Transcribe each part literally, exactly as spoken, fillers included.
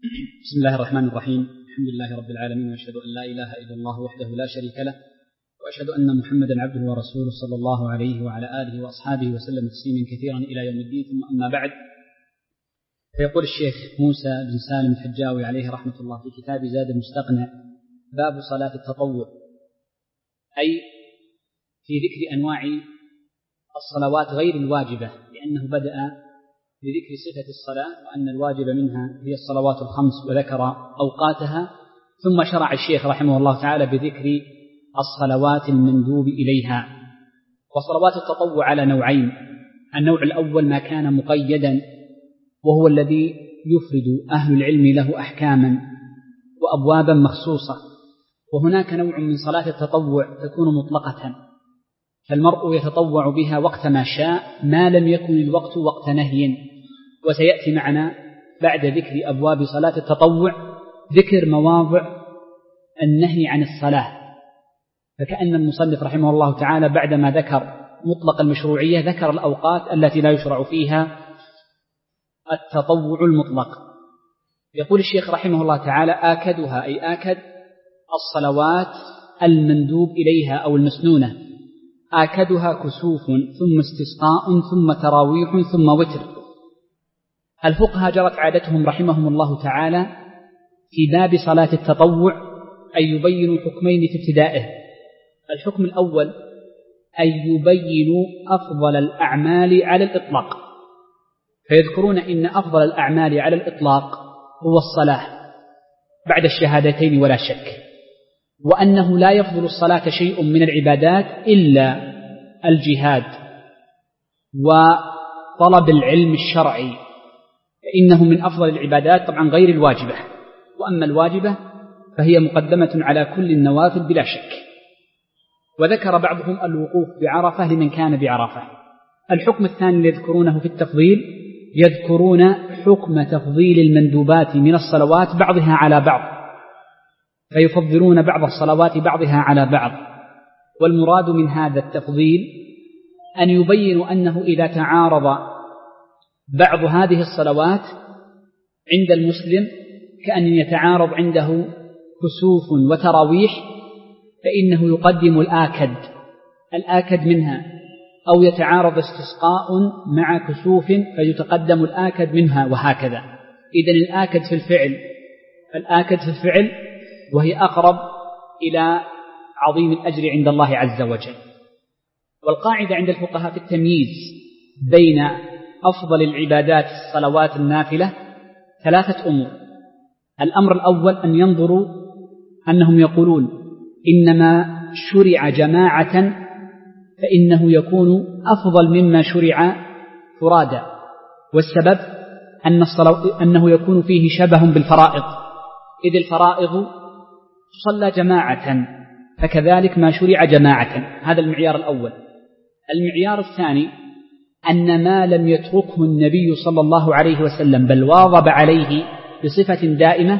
بسم الله الرحمن الرحيم. الحمد لله رب العالمين، وأشهد أن لا إله إلا الله وحده لا شريك له، وأشهد أن محمدا عبده ورسوله صلى الله عليه وعلى آله وأصحابه وسلم تسليما كثيرا إلى يوم الدين. ثم أما بعد، فيقول الشيخ موسى بن سالم الحجاوي عليه رحمة الله في كتاب زاد المستقنع: باب صلاة التطوع، أي في ذكر أنواع الصلوات غير الواجبة، لأنه بدأ بذكر صفة الصلاة وأن الواجب منها هي الصلوات الخمس وذكر أوقاتها، ثم شرع الشيخ رحمه الله تعالى بذكر الصلوات المندوب إليها. وصلوات التطوع على نوعين: النوع الأول ما كان مقيدا، وهو الذي يفرد أهل العلم له أحكاما وأبوابا مخصوصة، وهناك نوع من صلاة التطوع تكون مطلقة، فالمرء يتطوع بها وقت ما شاء ما لم يكن الوقت وقت نهي. وسيأتي معنا بعد ذكر أبواب صلاة التطوع ذكر مواضع النهي عن الصلاة، فكأن المصنف رحمه الله تعالى بعدما ذكر مطلق المشروعية ذكر الأوقات التي لا يشرع فيها التطوع المطلق. يقول الشيخ رحمه الله تعالى: آكدها، أي آكد الصلوات المندوب إليها أو المسنونة، آكدها كسوف ثم استسقاء ثم تراويح ثم وتر. الفقهاء جرت عادتهم رحمهم الله تعالى في باب صلاة التطوع أن يبينوا حكمين في ابتدائه. الحكم الأول أن يبينوا أفضل الأعمال على الإطلاق، فيذكرون إن أفضل الأعمال على الإطلاق هو الصلاة بعد الشهادتين ولا شك، وأنه لا يفضل الصلاة شيء من العبادات إلا الجهاد وطلب العلم الشرعي، فإنه من أفضل العبادات طبعا غير الواجبة، وأما الواجبة فهي مقدمة على كل النوافل بلا شك. وذكر بعضهم الوقوف بعرفة لمن كان بعرفة. الحكم الثاني الذي يذكرونه في التفضيل، يذكرون حكم تفضيل المندوبات من الصلوات بعضها على بعض، فيفضلون بعض الصلوات بعضها على بعض. والمراد من هذا التفضيل أن يبينوا أنه إذا تعارض بعض هذه الصلوات عند المسلم كأن يتعارض عنده كسوف وتراويح، فإنه يقدم الآكد الآكد منها، أو يتعارض استسقاء مع كسوف فيتقدم الآكد منها، وهكذا. إذن الآكد في الفعل الآكد في الفعل وهي أقرب إلى عظيم الأجر عند الله عز وجل. والقاعدة عند الفقهاء في التمييز بين أفضل العبادات الصلوات النافلة ثلاثة أمور. الأمر الأول أن ينظروا أنهم يقولون إنما شرع جماعة فإنه يكون أفضل مما شرع فرادا، والسبب أن الصلاة أنه يكون فيه شبه بالفرائض، إذ الفرائض تصلى جماعة، فكذلك ما شرع جماعة. هذا المعيار الأول. المعيار الثاني أن ما لم يتركه النبي صلى الله عليه وسلم بل واظب عليه بصفة دائمة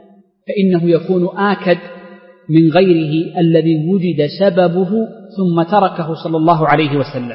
فإنه يكون آكد من غيره الذي وجد سببه ثم تركه صلى الله عليه وسلم.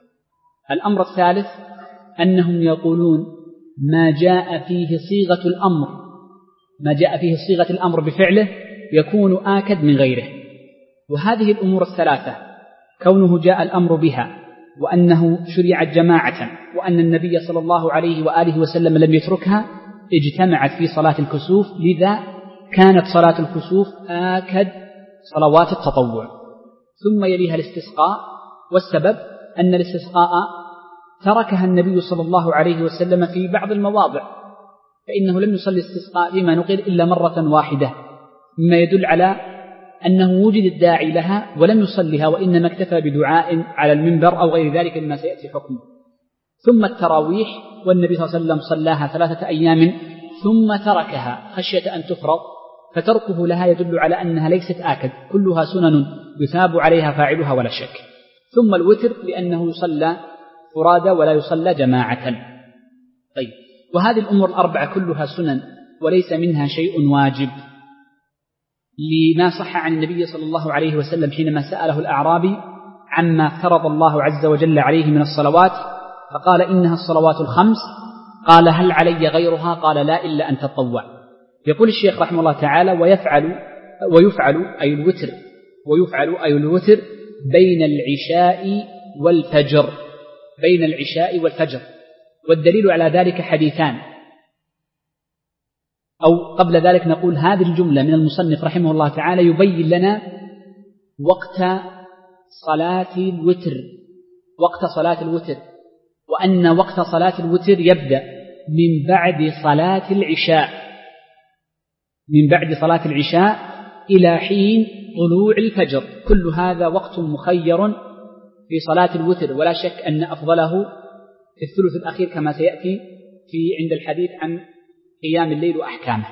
الأمر الثالث أنهم يقولون ما جاء فيه صيغة الأمر ما جاء فيه صيغة الأمر بفعله يكون آكد من غيره. وهذه الأمور الثلاثة، كونه جاء الأمر بها، وأنه شرعت جماعة، وأن النبي صلى الله عليه وآله وسلم لم يتركها، اجتمعت في صلاة الكسوف، لذا كانت صلاة الكسوف آكد صلوات التطوع. ثم يليها الاستسقاء، والسبب أن الاستسقاء تركها النبي صلى الله عليه وسلم في بعض المواضع، فإنه لم يصلي الاستسقاء فيما نقل إلا مرة واحدة، مما يدل على أنه وجد الداعي لها ولم يصلها، وإنما اكتفى بدعاء على المنبر أو غير ذلك مما سيأتي حكمه. ثم التراويح، والنبي صلى الله عليه وسلم صلاها ثلاثة أيام ثم تركها خشية أن تفرض، فتركه لها يدل على أنها ليست آكد، كلها سنن يثاب عليها فاعلها ولا شك. ثم الوتر لأنه يصلى فرادى ولا يصلى جماعة. طيب، وهذه الأمور الأربعة كلها سنن وليس منها شيء واجب، لما صح عن النبي صلى الله عليه وسلم حينما سأله الأعرابي عما فرض الله عز وجل عليه من الصلوات، فقال إنها الصلوات الخمس، قال هل علي غيرها؟ قال لا إلا أن تطوع. يقول الشيخ رحمه الله تعالى: ويفعل ويفعل أي الوتر ويفعل أي الوتر بين العشاء والفجر بين العشاء والفجر والدليل على ذلك حديثان. أو قبل ذلك نقول هذه الجملة من المصنف رحمه الله تعالى يبين لنا وقت صلاة الوتر وقت صلاة الوتر وأن وقت صلاة الوتر يبدأ من بعد صلاة العشاء من بعد صلاة العشاء إلى حين طلوع الفجر. كل هذا وقت مخير في صلاة الوتر، ولا شك أن أفضله في الثلث الأخير كما سيأتي في عند الحديث عن قيام الليل وأحكامه.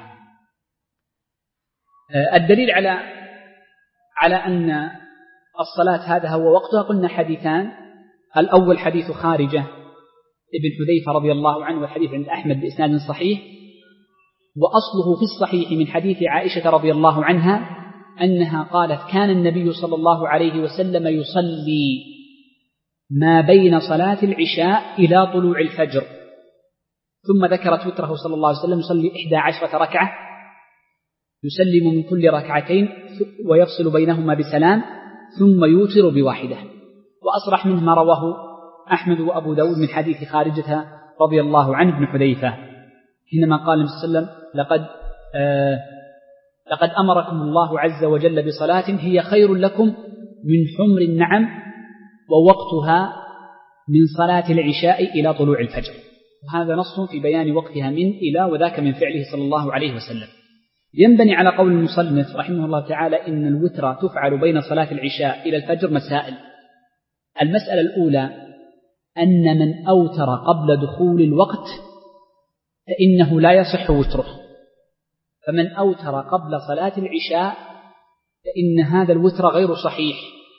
الدليل على على أن الصلاة هذا هو وقتها قلنا حديثان. الأول حديث خارجة ابن حذيفة رضي الله عنه، والحديث عند أحمد بإسناد صحيح، وأصله في الصحيح من حديث عائشة رضي الله عنها أنها قالت: كان النبي صلى الله عليه وسلم يصلي ما بين صلاة العشاء إلى طلوع الفجر. ثم ذكرت وتره صلى الله عليه وسلم يصلي إحدى عشرة ركعة يسلم من كل ركعتين ويفصل بينهما بسلام ثم يوتر بواحدة. وأصرح منه ما رواه أحمد وأبو داود من حديث خارجة رضي الله عنه ابن حذيفة حينما قال النبي صلى الله عليه وسلم: لقد آه لقد أمركم الله عز وجل بصلاة هي خير لكم من حمر النعم ووقتها من صلاة العشاء إلى طلوع الفجر. وهذا نص في بيان وقتها من إلى، وذاك من فعله صلى الله عليه وسلم. ينبني على قول المصنف رحمه الله تعالى إن الوتر تفعل بين صلاة العشاء إلى الفجر مسائل. المسألة الأولى أن من أوتر قبل دخول الوقت فإنه لا يصح وتره، فمن أوتر قبل صلاة العشاء فإن هذا الوتر غير صحيح،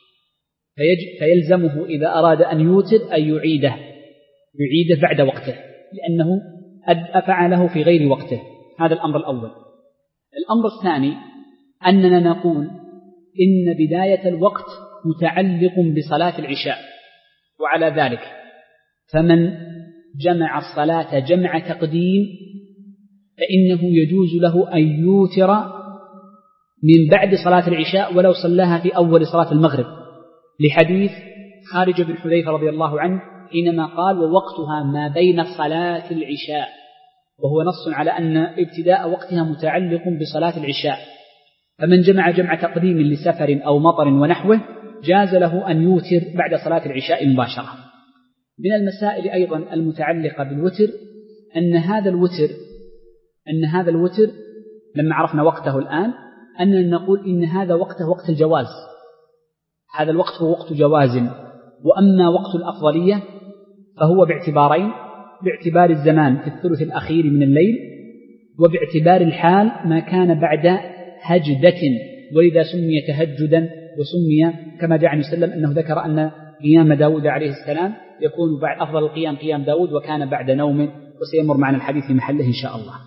فيلزمه إذا أراد أن يوتر أن يعيده يعيده بعد وقته، لأنه أفعله في غير وقته. هذا الأمر الأول. الأمر الثاني أننا نقول إن بداية الوقت متعلق بصلاة العشاء، وعلى ذلك فمن جمع الصلاة جمع تقديم فإنه يجوز له أن يوتر من بعد صلاة العشاء ولو صلاها في أول صلاة المغرب، لحديث خارج بن حذيفة رضي الله عنه حينما قال: ووقتها ما بين صلاة العشاء، وهو نص على أن ابتداء وقتها متعلق بصلاة العشاء. فمن جمع جمع تقديم لسفر أو مطر ونحوه جاز له أن يوتر بعد صلاة العشاء مباشرة. من المسائل أيضا المتعلقة بالوتر أن هذا الوتر أن هذا الوتر لما عرفنا وقته الآن أننا نقول إن هذا وقته وقت الجواز، هذا الوقت هو وقت جواز. وأما وقت الأفضلية فهو باعتبارين: باعتبار الزمان في الثلث الأخير من الليل، وباعتبار الحال ما كان بعد هجدة، ولذا سمي تهجدا وسمي كما جاء عن وسلم أنه ذكر أن قيام داود عليه السلام يكون بعد أفضل القيام قيام داود وكان بعد نوم، وسيمر معنا الحديث في محله إن شاء الله.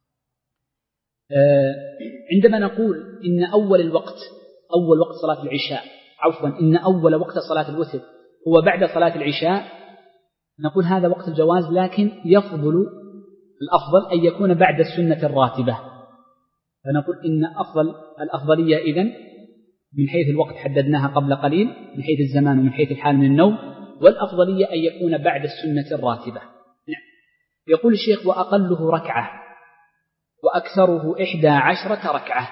عندما نقول إن أول الوقت أول وقت صلاة العشاء عفوا إن أول وقت صلاة الوتر هو بعد صلاة العشاء، نقول هذا وقت الجواز، لكن يفضل الأفضل أن يكون بعد السنة الراتبة. فنقول إن أفضل الأفضلية إذن من حيث الوقت حددناها قبل قليل، من حيث الزمان ومن حيث الحال من النوم، والأفضلية أن يكون بعد السنة الراتبة. نعم. يقول الشيخ: وأقله ركعة وأكثره إحدى عشرة ركعة.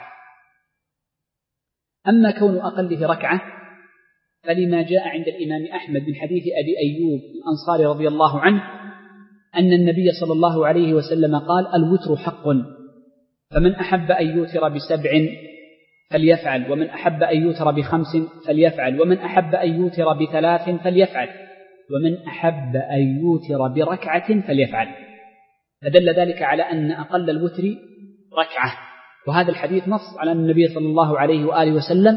أما كون أقله ركعة فلما جاء عند الإمام أحمد من حديث أبي أيوب الأنصاري رضي الله عنه أن النبي صلى الله عليه وسلم قال: الوتر حق، فمن أحب أن يوتر بسبع فليفعل، ومن أحب أن يوتر بخمس فليفعل، ومن أحب أن يوتر بثلاث فليفعل، ومن أحب أن يوتر بركعة فليفعل. فدل ذلك على أن أقل الوتر ركعة، وهذا الحديث نص على أن النبي صلى الله عليه وآله وسلم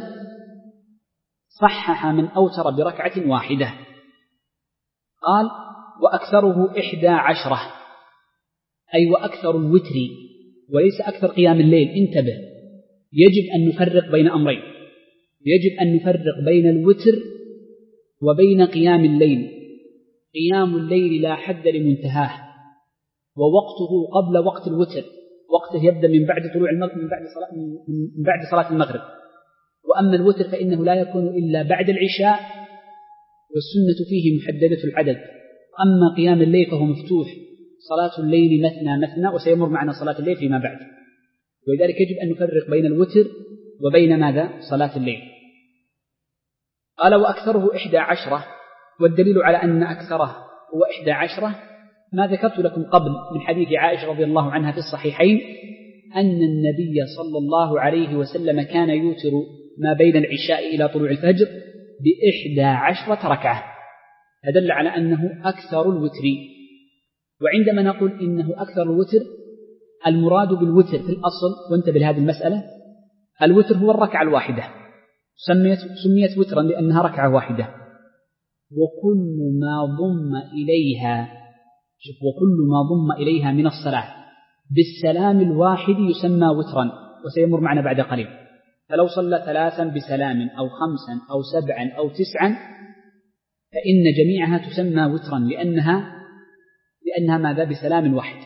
صحح من أوتر بركعة واحدة. قال: وأكثره إحدى عشرة، أي وأكثر الوتر، وليس أكثر قيام الليل. انتبه، يجب أن نفرق بين أمرين، يجب أن نفرق بين الوتر وبين قيام الليل. قيام الليل لا حد لمنتهاه، ووقته قبل وقت الوتر، وقته يبدأ من بعد طلوع المغرب من بعد صلاة من بعد صلاة المغرب. وأما الوتر فإنه لا يكون إلا بعد العشاء، والسنة فيه محددة العدد. أما قيام الليل فهو مفتوح، صلاة الليل مثنى مثنى، وسيمر معنا صلاة الليل فيما بعد. ولذلك يجب أن نفرق بين الوتر وبين ماذا؟ صلاة الليل. قال وأكثره إحدى عشرة، والدليل على أن أكثره هو إحدى عشرة ما ذكرت لكم قبل من حديث عائشة رضي الله عنها في الصحيحين أن النبي صلى الله عليه وسلم كان يوتر ما بين العشاء إلى طلوع الفجر بإحدى عشرة ركعة، فدل على أنه أكثر الوتر. وعندما نقول إنه أكثر الوتر، المراد بالوتر في الأصل، وانتبه لهذه المسألة، الوتر هو الركعة الواحدة، سميت, سميت وترا لأنها ركعة واحدة. وكل ما ضم إليها وكل ما ضم إليها من الصلاة بالسلام الواحد يسمى وترا، وسيمر معنا بعد قليل. فلو صلى ثلاثا بسلام أو خمسا أو سبعا أو تسعا فإن جميعها تسمى وترا، لأنها لأنها ماذا؟ بسلام واحد.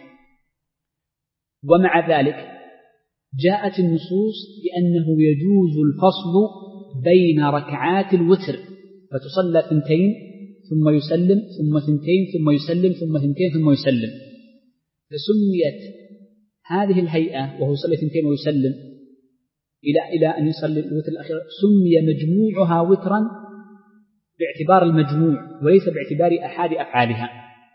ومع ذلك جاءت النصوص بأنه يجوز الفصل بين ركعات الوتر، فتصلى ثنتين ثم يسلم ثم ثنتين ثم يسلم ثم ثنتين ثم يسلم، فسميت هذه الهيئة وهو يصلي ثنتين ويسلم إلى إلى أن يصلي الوتر الأخير، سمي مجموعها وترا باعتبار المجموع وليس باعتبار أحد أفعالها.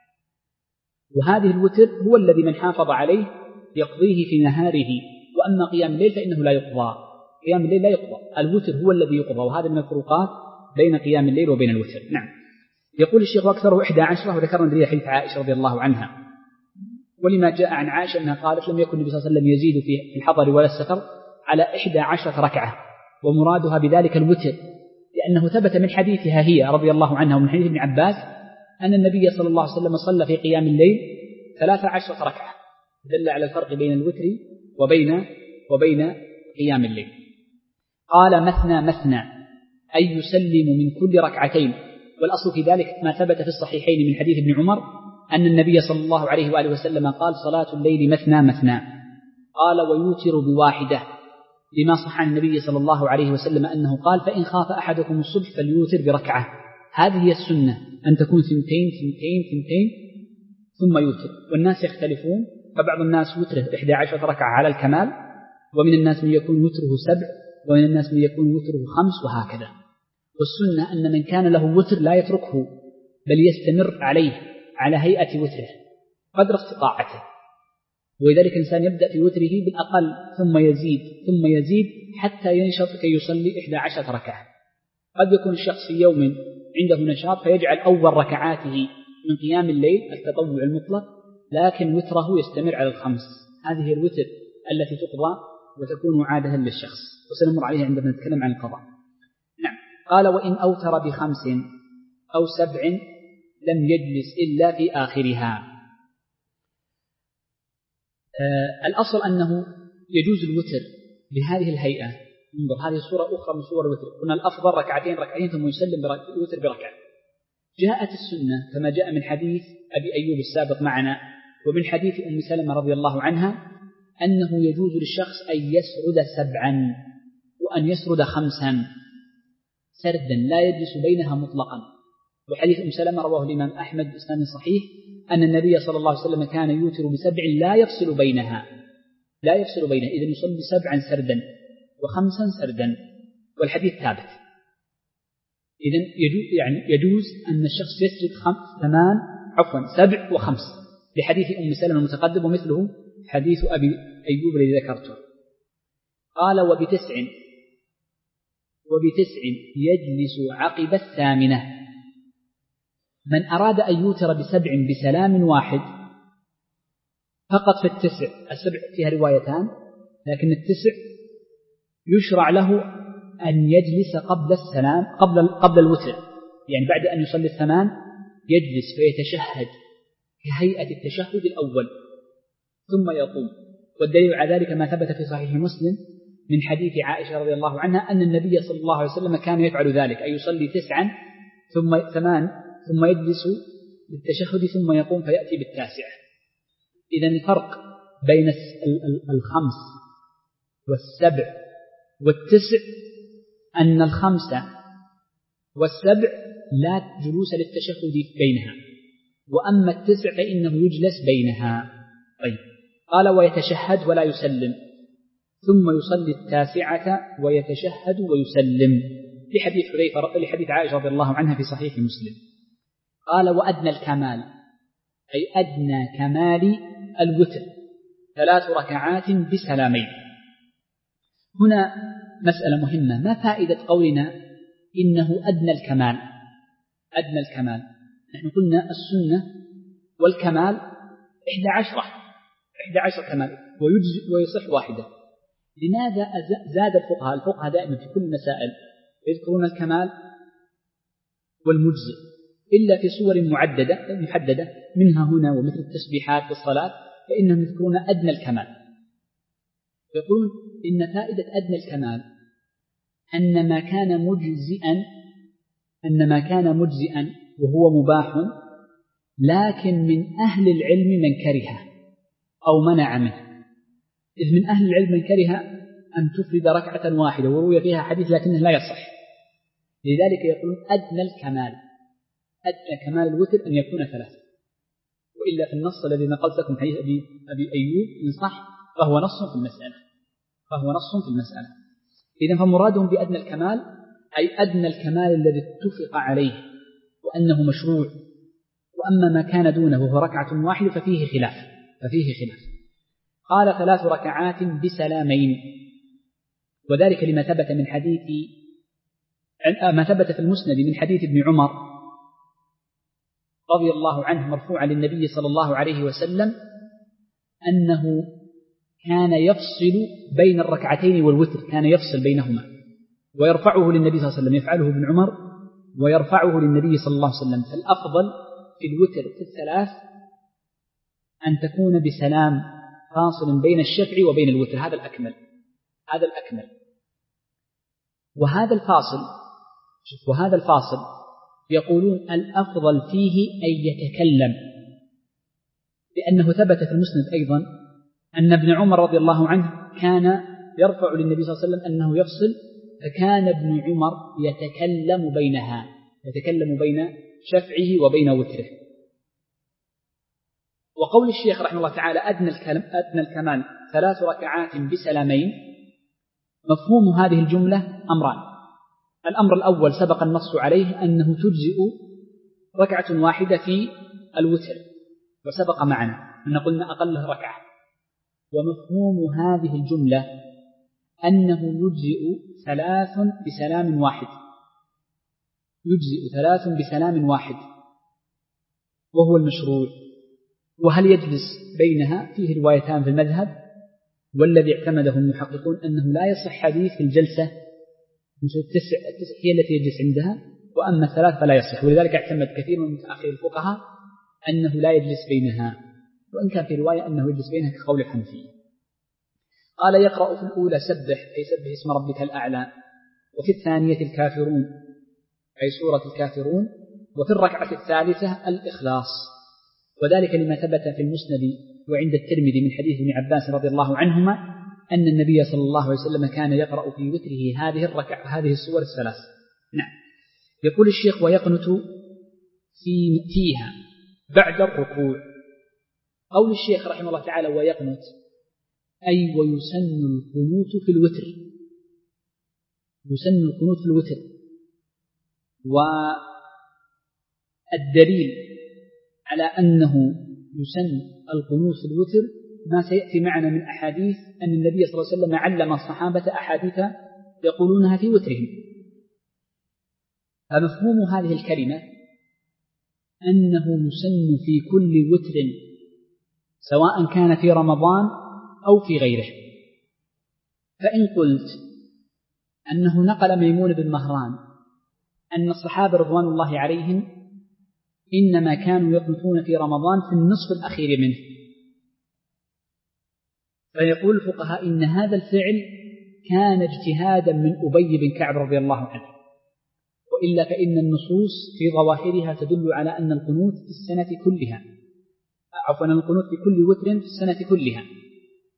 وهذه الوتر هو الذي من حافظ عليه يقضيه في نهاره. وأما قيام الليل فإنه لا يقضى، قيام الليل لا يقضى، الوتر هو الذي يقضى، وهذا من الفروقات بين قيام الليل وبين الوتر. نعم. يقول الشيخ وأكثره إحدى عشرة، وذكرنا دليل حديث عائشة رضي الله عنها، ولما جاء عن عائشة أنها قالت لم يكن النبي صلى الله عليه وسلم يزيد في الحضر ولا السفر على إحدى عشرة ركعة، ومرادها بذلك الوتر، لأنه ثبت من حديثها هي رضي الله عنها ومن حديث ابن عباس أن النبي صلى الله عليه وسلم صلى في قيام الليل ثلاث عشرة ركعة، دل على الفرق بين الوتر وبين وبين قيام الليل. قال مثنى مثنى أي يسلم من كل ركعتين، والأصل في ذلك ما ثبت في الصحيحين من حديث ابن عمر أن النبي صلى الله عليه وآله وسلم قال صلاة الليل مثنى مثنى. قال ويوتر بواحدة، لما صح عن النبي صلى الله عليه وسلم أنه قال فإن خاف أحدكم الصبح فليوتر بركعة. هذه هي السنة، أن تكون ثنتين ثنتين ثنتين ثم يوتر. والناس يختلفون، فبعض الناس وتره إحدى عشرة ركعة على الكمال، ومن الناس من يكون وتره سبع، ومن الناس من يكون وتره خمس، وهكذا. والسنة أن من كان له وتر لا يتركه، بل يستمر عليه على هيئة وتره قدر استطاعته. ولذلك الإنسان يبدأ في وتره بالأقل ثم يزيد ثم يزيد حتى ينشط كي يصلي إحدى عشرة ركعة. قد يكون الشخص في يوم عنده نشاط فيجعل أول ركعاته من قيام الليل التطوع المطلق، لكن وتره يستمر على الخمس. هذه الوتر التي تقضى وتكون عادة للشخص، وسنمر عليها عندما نتكلم عن القضاء. نعم. قال وإن أوتر بخمس أو سبع لم يجلس إلا في آخرها. آه الأصل أنه يجوز الوتر بهذه الهيئة. انظر، هذه صورة أخرى من صور الوتر، قلنا الأفضل ركعتين ركعتين ثم يسلم الوتر بركعة. جاءت السنة كما جاء من حديث أبي أيوب السابق معنا ومن حديث أم سلمة رضي الله عنها أنه يجوز للشخص أن يسرد سبعا وأن يسرد خمسا سردا لا يجلس بينها مطلقا. وحديث أم سلمة رواه الإمام أحمد بإسناد صحيح أن النبي صلى الله عليه وسلم كان يوتر بسبع لا يفصل بينها لا يفصل بينها إذن يصلي سبعا سردا وخمسا سردا، والحديث ثابت. إذن يجوز, يعني يجوز أن الشخص يسرد خمس ثمان عفوا سبع وخمس لحديث أم سلمة المتقدم، ومثله حديث أبي أيوب الذي ذكرته. قال وبتسع وبتسع يجلس عقب الثامنة. من أراد أن يوتر بسبع بسلام واحد فقط في التسع، السبع فيها روايتان، لكن التسع يشرع له أن يجلس قبل السلام قبل قبل الوتر، يعني بعد أن يصلي الثمان يجلس فيتشهد كهيئة التشهد الأول ثم يقوم. والدليل على ذلك ما ثبت في صحيح مسلم من حديث عائشة رضي الله عنها أن النبي صلى الله عليه وسلم كان يفعل ذلك، أي يصلي تسعا ثم ثمان ثم يجلس للتشهد ثم يقوم فيأتي بالتاسعة. إذن الفرق بين الخمس والسبع والتسع أن الخمسة والسبع لا جلوس للتشهد بينها، وأما التسع فإنه يجلس بينها. طيب، قال ويتشهد ولا يسلم، ثم يصلي التاسعة ويتشهد ويسلم، لحديث حذيفة لحديث عائشة رضي الله عنها في صحيح مسلم. قال وأدنى الكمال، أي أدنى كمال الوتر ثلاث ركعات بسلامين. هنا مسألة مهمة، ما فائدة قولنا إنه أدنى الكمال؟ أدنى الكمال، نحن قلنا السنة والكمال إحدى عشرة إحدى عشر كمال ويجزئ ويصح واحدة. لماذا زاد الفقهاء؟ الفقهاء دائما في كل المسائل يذكرون الكمال والمجزئ إلا في صور معددة محددة منها هنا ومثل التسبيحات في الصلاة فإنهم يذكرون أدنى الكمال. يقولون إن فائدة أدنى الكمال أن ما كان مجزئا أن ما كان مجزئا وهو مباح، لكن من أهل العلم من كره أو منع منه. إذ من أهل العلم من كره أن تفرد ركعة واحدة وروي فيها حديث لكنه لا يصح، لذلك يقولون أدنى الكمال، أدنى كمال الوتر أن يكون ثلاثة. وإلا في النص الذي نقلت لكم حديث أبي, أبي أيوب إن صح فهو نص في المسألة فهو نص في المسألة إذن فمرادهم بأدنى الكمال أي أدنى الكمال الذي اتفق عليه وأنه مشروع. وأما ما كان دونه وهو ركعة واحدة ففيه خلاف ففيه خلاف قال ثلاث ركعات بسلامين، وذلك لما ثبت من حديث ما ثبت في المسند من حديث ابن عمر رضي الله عنه مرفوعا للنبي صلى الله عليه وسلم أنه كان يفصل بين الركعتين والوتر، كان يفصل بينهما ويرفعه للنبي صلى الله عليه وسلم، يفعله ابن عمر ويرفعه للنبي صلى الله عليه وسلم. فالأفضل في الوتر في الثلاث أن تكون بسلام فاصل بين الشفع وبين الوتر، هذا الأكمل هذا الأكمل وهذا الفاصل شوف وهذا الفاصل يقولون الأفضل فيه أن يتكلم، لأنه ثبت في المسند أيضا أن ابن عمر رضي الله عنه كان يرفع للنبي صلى الله عليه وسلم أنه يفصل، فكان ابن عمر يتكلم بينها يتكلم بين شفعه وبين وتره. وقول الشيخ رحمه الله تعالى أدنى أدنى الكمال ثلاث ركعات بسلامين، مفهوم هذه الجملة أمران. الأمر الأول سبق النص عليه أنه تجزئ ركعة واحدة في الوتر، وسبق معنا أن قلنا أقله ركعة. ومفهوم هذه الجملة أنه يجزئ ثلاث بسلام واحد يجزئ ثلاث بسلام واحد وهو المشروع. وهل يجلس بينها؟ فيه روايتان في المذهب، والذي اعتمده المحققون أنه لا يصح حديث في الجلسة مثل التسع التسع هي التي يجلس عندها، وأما الثلاث فلا يصح. ولذلك اعتمد كثير من متأخر الفقهاء أنه لا يجلس بينها، وإن كان في رواية أنه يجلس بينها كقول الحنفية. قال يقرأ في الأولى سبح أي سبح اسم ربك الأعلى، وفي الثانية الكافرون أي سورة الكافرون، وفي الركعة الثالثة الإخلاص. وذلك لما ثبت في المسند وعند الترمذي من حديث ابن عباس رضي الله عنهما أن النبي صلى الله عليه وسلم كان يقرأ في وتره هذه الركعة هذه السور الثلاث. نعم. يقول الشيخ ويقنت في فيها بعد الركوع. قول الشيخ رحمه الله تعالى ويقنت أي ويسن القنوت في الوتر يسن القنوت في الوتر. والدليل على أنه يسن القنوت في الوتر ما سيأتي معنا من أحاديث أن النبي صلى الله عليه وسلم علم الصحابة أحاديث يقولونها في وترهم. فمفهوم هذه الكلمة أنه يسن في كل وتر سواء كان في رمضان أو في غيره. فإن قلت أنه نقل ميمون بن مهران أن الصحابة رضوان الله عليهم إنما كانوا يقنطون في رمضان في النصف الأخير منه، فيقول الفقهاء إن هذا الفعل كان اجتهادا من أبي بن كعب رضي الله عنه، وإلا فإن النصوص في ظواهرها تدل على أن القنوت في السنة كلها عفوا القنوت في كل وتر في السنة كلها،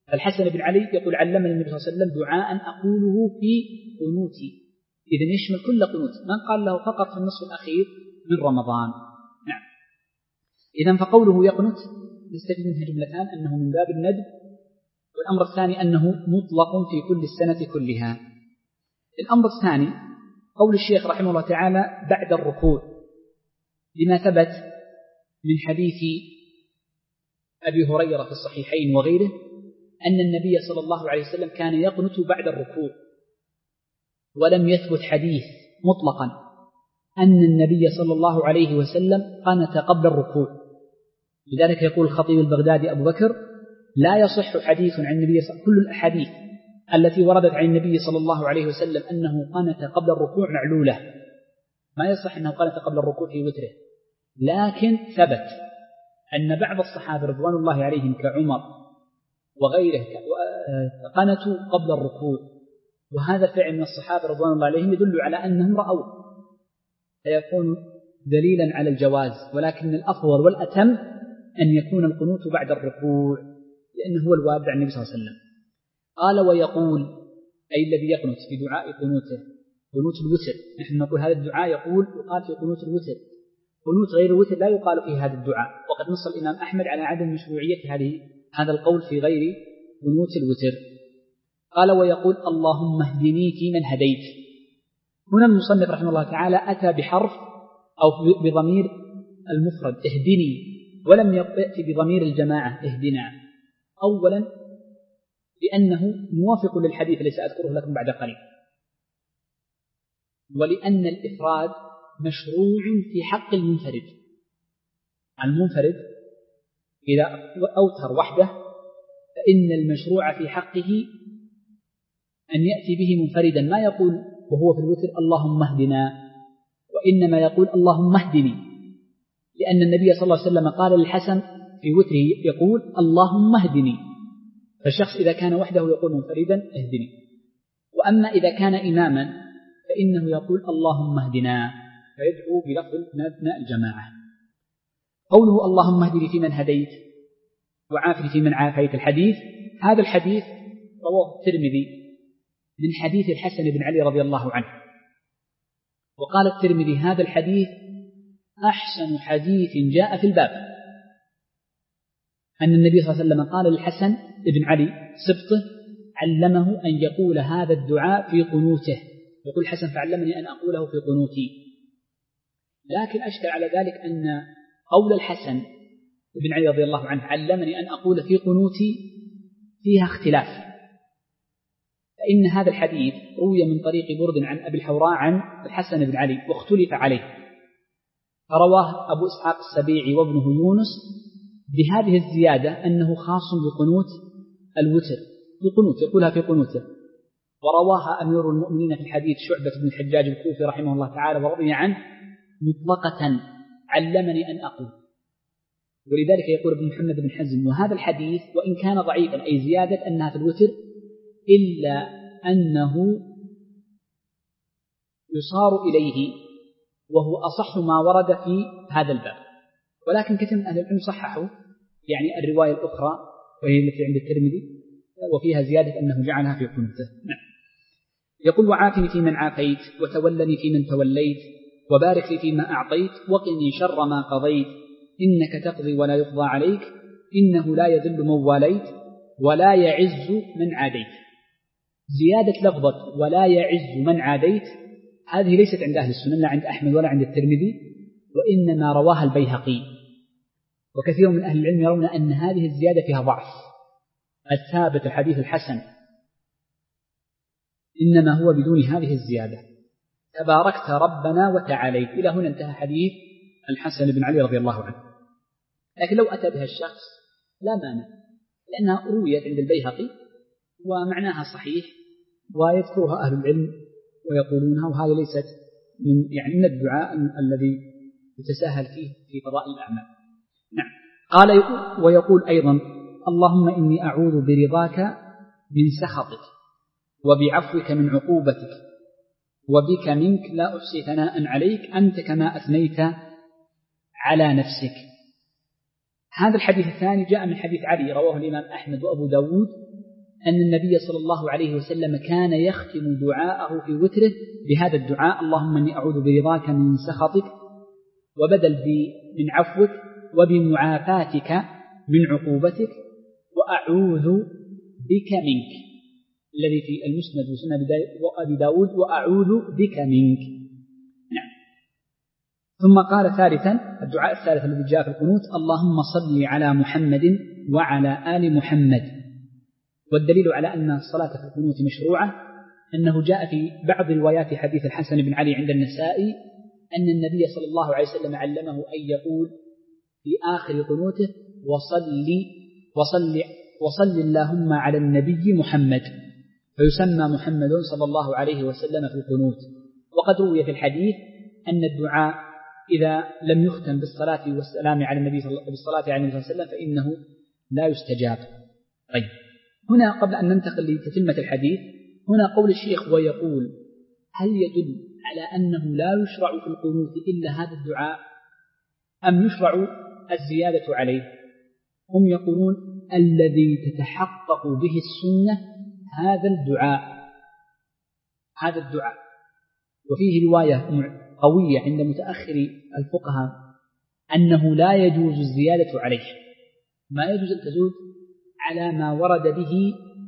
الحسن بن علي يقول علمني النبي صلى الله عليه وسلم دعاء أقوله في قنوتي، إذن يشمل كل قنوت، من قال له فقط في النصف الأخير من رمضان. نعم. إذن فقوله يقنت نستفيد منها جملتان، أنه من باب الندب، والأمر الثاني أنه مطلق في كل السنة كلها. الأمر الثاني قول الشيخ رحمه الله تعالى بعد الركوع، لما ثبت من حديث أبي هريرة في الصحيحين وغيره أن النبي صلى الله عليه وسلم كان يقنت بعد الركوع، ولم يثبت حديث مطلقا أن النبي صلى الله عليه وسلم قنت قبل الركوع. لذلك يقول الخطيب البغدادي أبو بكر لا يصح حديث عن النبي صلى الله عليه وسلم، كل الأحاديث التي وردت عن النبي صلى الله عليه وسلم أنه قنت قبل الركوع معلولة، ما يصح أنه قنت قبل الركوع في وتره. لكن ثبت أن بعض الصحابة رضوان الله عليهم كعمر وغيره قنتوا قبل الركوع، وهذا فعل من الصحابة رضوان الله عليهم يدل على أنهم رأوا، فيكون دليلا على الجواز، ولكن الأفضل والأتم أن يكون القنوت بعد الركوع، لأنه هو الوارد عن النبي صلى الله عليه وسلم. قال ويقول أي الذي يقنت في دعاء قنوته قنوت الوتر، نحن نقول هذا الدعاء يقول يقال في قنوت الوتر، قنوت غير الوتر لا يقال في هذا الدعاء، وقد نص الإمام أحمد على عدم مشروعية هذه هذا القول في غير قنوت الوتر. قال ويقول اللهم اهدني فيمن هديت. هنا المصنف رحمه الله تعالى أتى بحرف أو بضمير المفرد اهدني، ولم يأتي بضمير الجماعة اهدنا، أولا لأنه موافق للحديث الذي سأذكره لكم بعد قليل، ولأن الإفراد مشروع في حق المنفرد. المنفرد إذا أوتر وحده فإن المشروع في حقه أن يأتي به منفردا، ما يقول وهو في الوتر اللهم اهدنا، وإنما يقول اللهم اهدني، لأن النبي صلى الله عليه وسلم قال للحسن في وتره يقول اللهم اهدني، فالشخص إذا كان وحده يقول منفردا اهدني، وأما إذا كان إماما فإنه يقول اللهم اهدنا، فيدعو بلفظ أثناء الجماعة. قوله اللهم اهدني فيمن هديت وعافني فيمن عافيت، الحديث هذا الحديث رواه الترمذي من حديث الحسن بن علي رضي الله عنه، وقال الترمذي هذا الحديث أحسن حديث جاء في الباب، أن النبي صلى الله عليه وسلم قال للحسن بن علي سبطه علمه أن يقول هذا الدعاء في قنوته، يقول الحسن فعلمني أن أقوله في قنوتي. لكن أشكل على ذلك أن قول الحسن بن علي رضي الله عنه علمني أن أقول في قنوتي فيها اختلاف، فإن هذا الحديث روي من طريق برد عن أبي الحوراء عن الحسن بن علي واختلف عليه، فرواه أبو إسحاق السبيعي وابنه يونس بهذه الزيادة أنه خاص بقنوت الوتر، بقنوت يقولها في قنوته، ورواها أمير المؤمنين في الحديث شعبة بن الحجاج الكوفي رحمه الله تعالى ورضي عنه مطلقة علمني أن أقول. ولذلك يقول ابن محمد بن حزم وهذا الحديث وإن كان ضعيفا أي زيادة أنها في الوتر إلا أنه يصار إليه وهو أصح ما ورد في هذا الباب، ولكن كثير من أهل العلم صححوا يعني الرواية الأخرى وهي التي عند الترمذي وفيها زيادة أنه جعلها في قنوته. نعم. يقول وعافني فيمن عافيت وتولني فيمن توليت وبارك لي فيما أعطيت وقني شر ما قضيت إنك تقضي ولا يقضى عليك إنه لا يذل من واليت ولا يعز من عاديت. زيادة لفظة ولا يعز من عاديت هذه ليست عند أهل السنة لا عند أحمد ولا عند الترمذي، وإنما رواها البيهقي، وكثير من أهل العلم يرون أن هذه الزيادة فيها ضعف. الثابت الحديث الحسن إنما هو بدون هذه الزيادة، تباركت ربنا وتعاليت، إلى هنا انتهى حديث الحسن بن علي رضي الله عنه. لكن لو أتى بها الشخص لا مانع، لأنها رويت عند البيهقي ومعناها صحيح ويذكرها أهل العلم ويقولونها، وهذه ليست من يعني من الدعاء الذي يتساهل فيه في فضائل الأعمال. نعم. قال ويقول أيضا اللهم إني أعوذ برضاك من سخطك وبعفوك من عقوبتك وبك منك لا أحصي ثناء عليك أنت كما أثنيت على نفسك. هذا الحديث الثاني جاء من حديث علي رواه الإمام أحمد وأبو داود أن النبي صلى الله عليه وسلم كان يختم دعاءه في وتره بهذا الدعاء: اللهم إني أعوذ برضاك من سخطك، وبدل من عفوك، وبمعافاتك من عقوبتك، وأعوذ بك منك، الذي في المسند وسنن أبي داود: وأعوذ بك منك. نعم. ثم قال ثالثا، الدعاء الثالث الذي جاء في القنوت: اللهم صل على محمد وعلى آل محمد. والدليل على أن الصلاة في القنوت مشروعة أنه جاء في بعض روايات حديث الحسن بن علي عند النسائي أن النبي صلى الله عليه وسلم علمه أن يقول في آخر قنوته: وصل وصل وصل اللهم على النبي محمد، فيسمى محمد صلى الله عليه وسلم في القنوت. وقد روي في الحديث أن الدعاء إذا لم يختم بالصلاة والسلام على النبي بالصلاة على النبي صلى الله عليه وسلم فإنه لا يستجاب. طيب، هنا قبل أن ننتقل لتتمة الحديث، هنا قول الشيخ ويقول: هل يدل على أنه لا يشرع في القنوت إلا هذا الدعاء، أم يشرع الزيادة عليه؟ هم يقولون: الذي تتحقق به السنة هذا الدعاء هذا الدعاء وفيه رواية قوية عند متأخر الفقهاء أنه لا يجوز الزيادة عليه، ما يجوز أن تزود على ما ورد به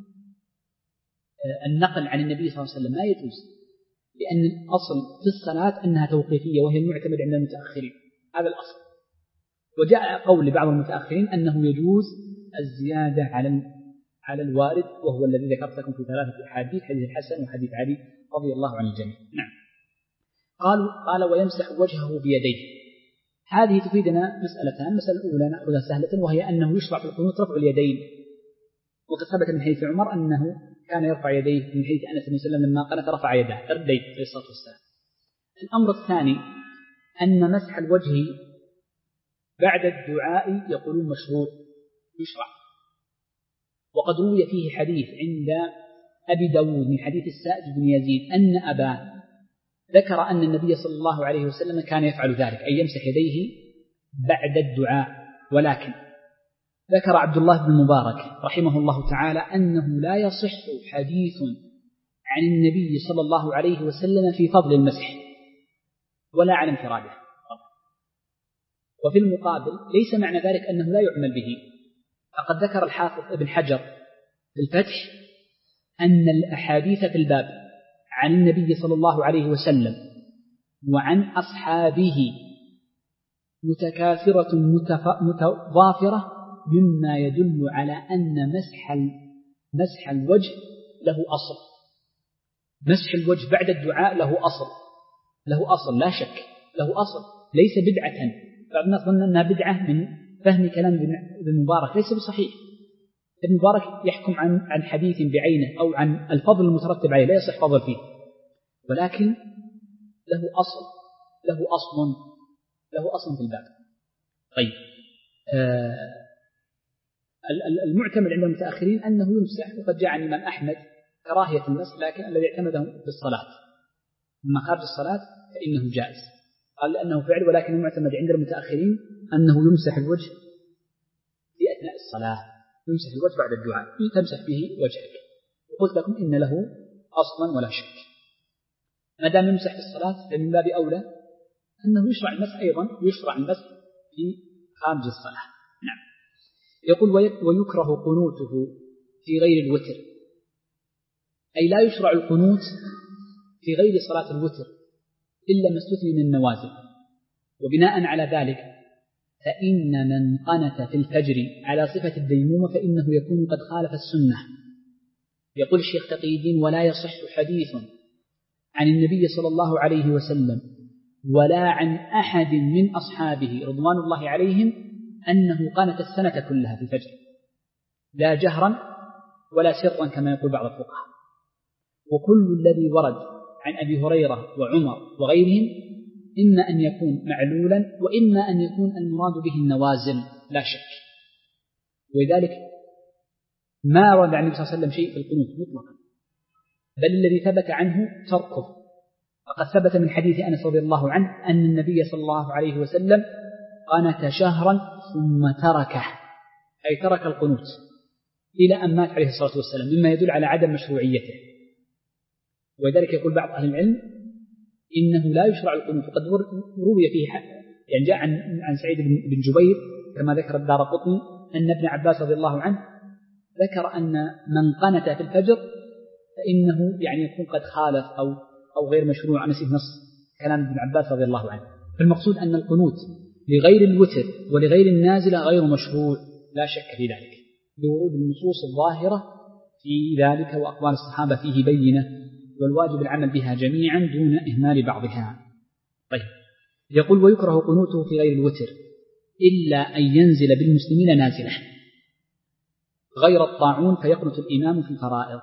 النقل عن النبي صلى الله عليه وسلم، ما يجوز، لأن الأصل في الصلاة أنها توقيفية وهي المعتمد عند المتأخرين، هذا الأصل. وجاء قول لبعض المتأخرين أنه يجوز الزيادة على على الوارد، وهو الذي ذكرت لكم في ثلاثة أحاديث: حديث الحسن وحديث علي رضي الله عن الجميع. نعم. قالوا قال ويمسح وجهه بيديه. هذه تفيدنا مسألتان. المسألة الأولى نأخذها سهلة، وهي أنه يشرع في القنوت رفع اليدين، وقد ثبت من حديث عمر أنه كان يرفع يديه، من حديث أنس بن سلمة لما قنت رفع يده رديت عليه الصلاة والسلام. الأمر الثاني أن مسح الوجه بعد الدعاء يقولون مشروع يشرع، وقد روي فيه حديث عند أبي داود من حديث السائب بن يزيد أن أباه ذكر أن النبي صلى الله عليه وسلم كان يفعل ذلك، أي يمسح يديه بعد الدعاء. ولكن ذكر عبد الله بن المبارك رحمه الله تعالى أنه لا يصح حديث عن النبي صلى الله عليه وسلم في فضل المسح ولا على انفراده. وفي المقابل ليس معنى ذلك أنه لا يعمل به، فقد ذكر الحافظ ابن حجر في الفتح أن الأحاديث في الباب عن النبي صلى الله عليه وسلم وعن أصحابه متكاثرة متضافرة، مما يدل على أن مسح مسح الوجه له أصل. مسح الوجه بعد الدعاء له أصل له أصل لا شك، له أصل، ليس بدعة. بعض الناس ظن أنها بدعة من فهم كلام ابن مبارك، ليس بصحيح. ابن مبارك يحكم عن عن حديث بعينه أو عن الفضل المترتب عليه، لا يصح فضل فيه، ولكن له أصل له أصل له أصل في الباب. طيب، آه المعتمد عند المتأخرين أنه يمسح، وقد جاء عن الإمام أحمد كراهية المسح، لكن الذي اعتمده في الصلاة، أما خارج الصلاة فإنه جائز، قال لأنه فعل، ولكن المعتمد عند المتأخرين أنه يمسح الوجه في أثناء الصلاة، يمسح الوجه بعد الدعاء، تمسح به وجهك. وقلت لكم إن له أصلا ولا شك. ما دام يمسح في الصلاة فمن باب أولى أنه يشرع المسح أيضا، يشرع المسح في خارج الصلاة. نعم. يقول ويكره قنوته في غير الوتر، أي لا يشرع القنوت في غير صلاة الوتر إلا ما استثني من النوازل. وبناء على ذلك فإن من قنت في الفجر على صفة الديمومة فإنه يكون قد خالف السنة. يقول الشيخ تقي الدين: ولا يصح حديث عن النبي صلى الله عليه وسلم ولا عن أحد من أصحابه رضوان الله عليهم أنه قنت السنة كلها في الفجر، لا جهرا ولا سرا كما يقول بعض الفقهاء. وكل الذي ورد عن أبي هريرة وعمر وغيرهم إما أن يكون معلولا وإما أن يكون المراد به النوازل لا شك. ولذلك ما ورد عن النبي صلى الله عليه وسلم شيء في القنوت مطلقا، بل الذي ثبت عنه تركه. وقد ثبت من حديث أنس رضي الله عنه أن النبي صلى الله عليه وسلم قنت شهرا ثم تركه، أي ترك القنوت إلى أن مات عليه الصلاة والسلام، مما يدل على عدم مشروعيته. ولذلك يقول بعض أهل العلم إنه لا يشرع القنوت، وقد روي فيه يعني جاء عن عن سعيد بن جبير كما ذكر الدارقطني أن ابن عباس رضي الله عنه ذكر أن من قنت في الفجر فإنه يعني يكون قد خالف أو أو غير مشروع. نسيت نص كلام ابن عباس رضي الله عنه. فالمقصود أن القنوت لغير الوتر ولغير النازلة غير مشروع لا شك في ذلك، لورود النصوص الظاهرة في ذلك وأقوال الصحابة فيه بينة، والواجب العمل بها جميعا دون إهمال بعضها. طيب، يقول ويكره قنوته في غير الوتر إلا أن ينزل بالمسلمين نازلة غير الطاعون فيقنت الإمام في الفرائض.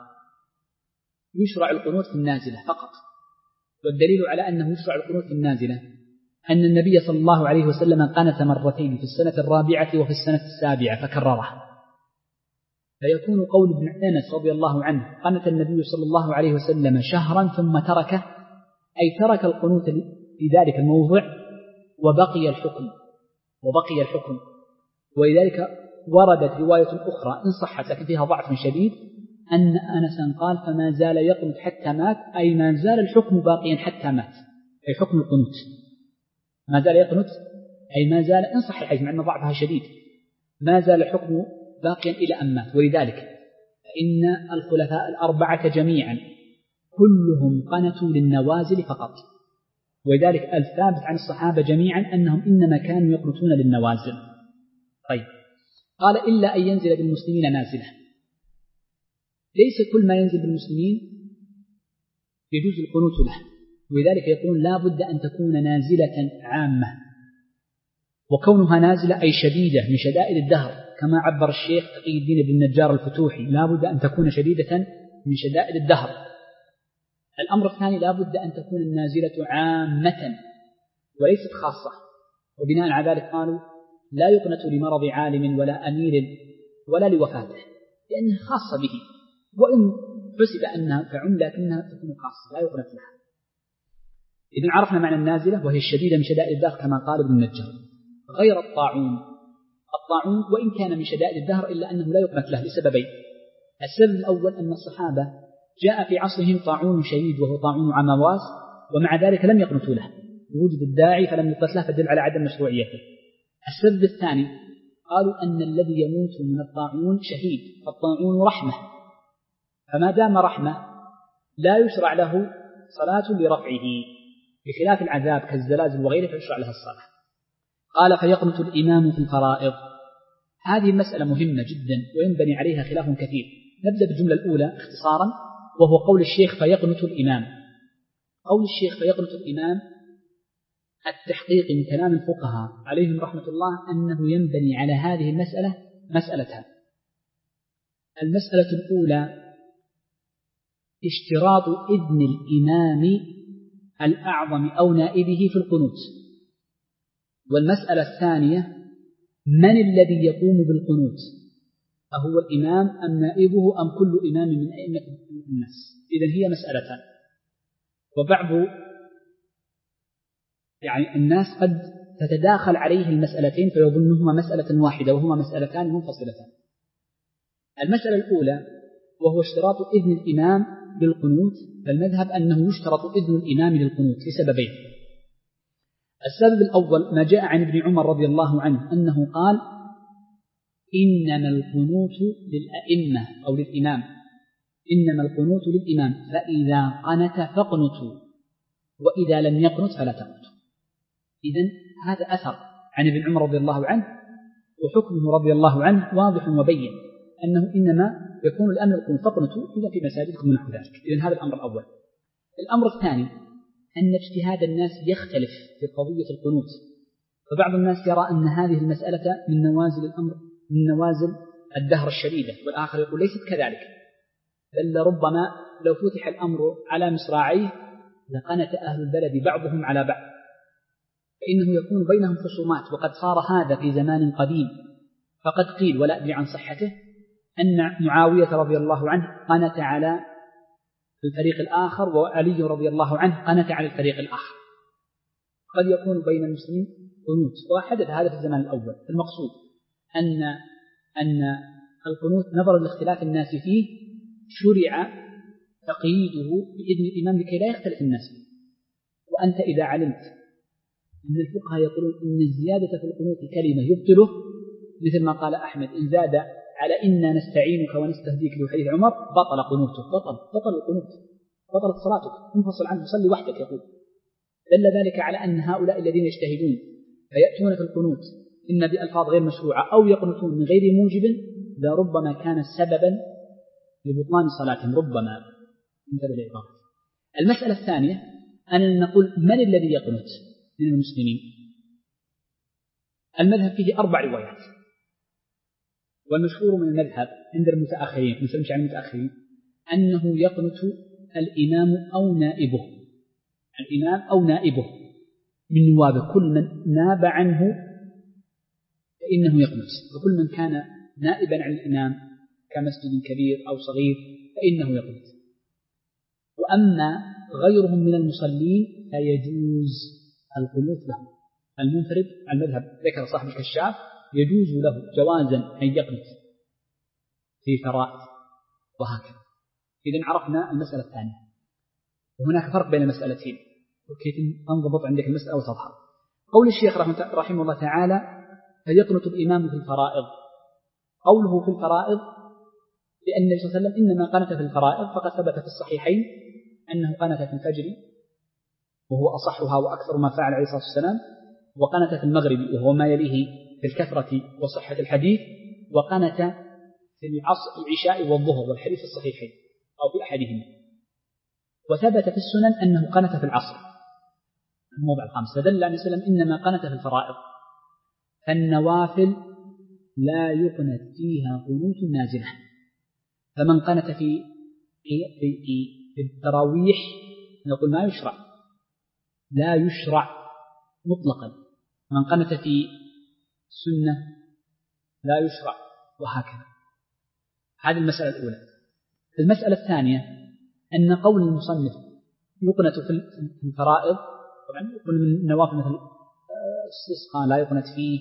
يشرع القنوت في النازلة فقط، والدليل على أنه يشرع القنوت في النازلة أن النبي صلى الله عليه وسلم قنت مرتين في السنة الرابعة وفي السنة السابعة فكرره، فيكون قول ابن أنس رضي الله عنه قنت النبي صلى الله عليه وسلم شهرا ثم تركه، أي ترك القنوت في ذلك الموضع وبقي الحكم وبقي الحكم ولذلك وردت رواية أخرى إن صحت لكن فيها ضعف شديد أن أنسا قال فما زال يقنت حتى مات، أي ما زال الحكم باقيا حتى مات، أي حكم القنوت ما زال يقنت، أي ما زال إن صح الحديث مع أن ضعفها شديد ما زال الحكم باقيا إلى أن مات. ولذلك فإن الخلفاء الأربعة جميعا كلهم قنتوا للنوازل فقط، ولذلك الثابت عن الصحابة جميعا أنهم إنما كانوا يقنتون للنوازل. طيب، قال إلا أن ينزل بالمسلمين نازلة، ليس كل ما ينزل بالمسلمين يجوز القنوت له، ولذلك يقول لا بد أن تكون نازلة عامة، وكونها نازلة أي شديدة من شدائد الدهر كما عبر الشيخ تقي الدين بن نجار الفتوحي، لا بد أن تكون شديدة من شدائد الدهر. الأمر الثاني لا بد أن تكون النازلة عامة وليست خاصة، وبناء على ذلك قالوا لا يقنت لمرض عالم ولا أمير ولا لوفاته لأنها خاصة به، وإن حسب أنها تعم لكنها تكون خاصة لا يقنت لها. إذن عرفنا معنى النازلة وهي الشديدة من شدائد الدهر كما قال ابن النجار. غير الطاعون، الطاعون وإن كان من شدائد الدهر إلا أنه لا يقنت له لسببين. السبب الأول أن الصحابة جاء في عصرهم طاعون شديد وهو طاعون عمواس، ومع ذلك لم يقنتوا له، وجد الداعي فلم يقنت له فدل على عدم مشروعيته. السبب الثاني قالوا أن الذي يموت من الطاعون شهيد، فالطاعون رحمة، فما دام رحمة لا يشرع له صلاة لرفعه، بخلاف العذاب كالزلازل وغيره فيشرع لها الصلاة. قال فيقنت الإمام في الفرائض. هذه مسألة مهمة جدا وينبني عليها خلاف كثير. نبدأ بالجملة الأولى اختصارا، وهو قول الشيخ فيقنت الإمام. قول الشيخ فيقنت الإمام التحقيق من كلام الفقهاء عليهم رحمة الله أنه ينبني على هذه المسألة مسألتان. المسألة الأولى اشتراط إذن الإمام الأعظم أو نائبه في القنوت، والمسألة الثانية من الذي يقوم بالقنوت، أهو الإمام أم نائبه أم كل إمام من أئمة الناس؟ إذن هي مسألتان، وبعض يعني الناس قد تتداخل عليه المسألتين فيظنهما مسألة واحدة وهما مسألتان منفصلتان. المسألة الأولى وهو اشتراط إذن الإمام للقنوت، فالمذهب أنه يشترط إذن الإمام للقنوت لسببين. السبب الأول ما جاء عن ابن عمر رضي الله عنه أنه قال إنما القنوت للأئمة أو للإمام، إنما القنوت للإمام فإذا قنت فاقنتوا وإذا لم يقنت فلا تقنتوا. إذن هذا أثر عن ابن عمر رضي الله عنه، وحكمه رضي الله عنه واضح وبين أنه إنما يكون الأمر القنوت فاقنتوا إذا في مساجدكم ونحو ذلك. إذن هذا الأمر الأول. الأمر الثاني أن اجتهاد الناس يختلف في قضية القنوت، فبعض الناس يرى أن هذه المسألة من نوازل الأمر من نوازل الدهر الشديدة، والآخر يقول ليست كذلك، بل ربما لو فتح الأمر على مصراعيه لقنت أهل البلد بعضهم على بعض، فإنه يكون بينهم خصومات. وقد صار هذا في زمان قديم، فقد قيل ولا أدري عن صحته أن معاوية رضي الله عنه قنت على الفريق الآخر وعلي رضي الله عنه قنت على الفريق الآخر، قد يكون بين المسلمين قنوت، وحدث هذا في الزمان الأول. المقصود أن أن القنوت نظرا لاختلاف الناس فيه شرع تقييده بإذن الإمام لكي لا يختلف الناس فيه. وأنت إذا علمت أن الفقهاء يقولون إن الزيادة في القنوت كلمة يبطله، مثل ما قال أحمد إن زاد على إنا نستعينك ونستهديك لحديث عمر بطل قنوته، بطل بطل القنوت، بطلت صلاتك، انفصل عنه صلي وحدك. يقول دل ذلك على أن هؤلاء الذين يجتهدون فيأتون في القنوت إما بألفاظ غير مشروعة أو يقنطون من غير موجب لربما كان سببا لبطلان صلاتهم، ربما انتبه للعبارة. المسألة الثانية أننا نقول من الذي يقنط من المسلمين؟ المذهب فيه أربع روايات، والمشهور من المذهب عند المتأخرين مثل مش عن المتأخرين أنه يقنط الإمام أو نائبه، الإمام أو نائبه من نوابه، كل من ناب عنه فإنه يقنط، وكل من كان نائبا عن الإمام كمسجد كبير أو صغير فإنه يقنط. وأما غيرهم من المصلين فيجوز القنوت له. المنفرد عن المذهب ذكر صاحب الكشاف يجوز له جوازا أن يقنط في فرائض وهكذا. إذن عرفنا المسألة الثانية، وهناك فرق بين المسألتين وكيف تنضبط عندك المسألة وتظهر. قول الشيخ رحمه الله تعالى فيقنط الإمام في الفرائض، قوله في الفرائض لأن النبي صلى الله عليه وسلم إنما قنت في الفرائض، فقد ثبت في الصحيحين أنه قنت في الفجر وهو أصحها وأكثر ما فعل عليه الصلاة والسلام، وقنت في المغرب وهو ما يليه في الكثرة وصحة الحديث، وقنت في العصر العشاء والظهر والحديث في الصحيحين أو في أحدهما. وثبت في السنن أنه قنت في العصر الموضع الخامس، فدل عليه وسلم إنما قنت في الفرائض. فالنوافل لا يقنت فيها قنوت نازلة، فمن قنت في في في التراويح نقول ما يشرع، لا يشرع مطلقا. من قنت في سنة لا يشرع، وهكذا. هذه المسألة الأولى. المسألة الثانية أن قول المصنف يقنت في الفرائض، طبعا يقول من النوافل مثل الاستسقاء لا يقنت فيه،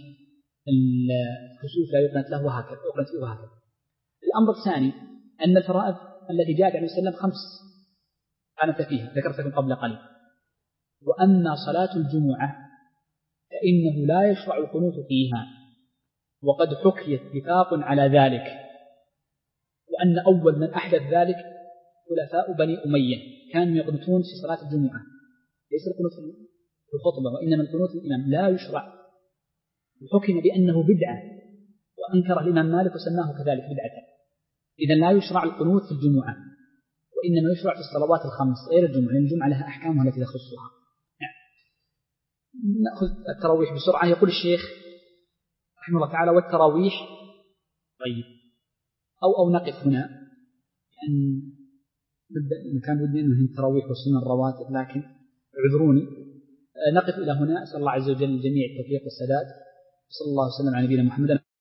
الكسوف لا يقنت له، وهكذا يقنت فيه وهكذا. الأمر الثاني أن الفرائض التي جاءت عليه وسلم خمس قنت فيها ذكرتكم قبل قليل. وأما صلاة الجمعة فإنه لا يشرع القنوت فيها، وقد حكي اتفاق على ذلك، وأن أول من أحدث ذلك خلفاء بني أمية كانوا يقنتون في صلاة الجمعة، ليس القنوت في الخطبة وإنما القنوت الإمام لا يشرع، وحكم بأنه بدعة، وأنكره الإمام مالك وسماه كذلك بدعة. إذن لا يشرع القنوت في الجمعة، وإنما يشرع في الصلوات الخمس غير الجمعة، لأن الجمعة لها أحكامها التي تخصها. نأخذ التراويح بسرعة. يقول الشيخ رحمه الله تعالى والتراويح طيب أو أو نقف هنا، لأن يعني كان ودي أنه هي التراويح والسنن الرواتب، لكن اعذروني. نقف إلى هنا. أسأل الله عز وجل الجميع التوفيق والسداد، صلى الله وسلم على نبينا محمد.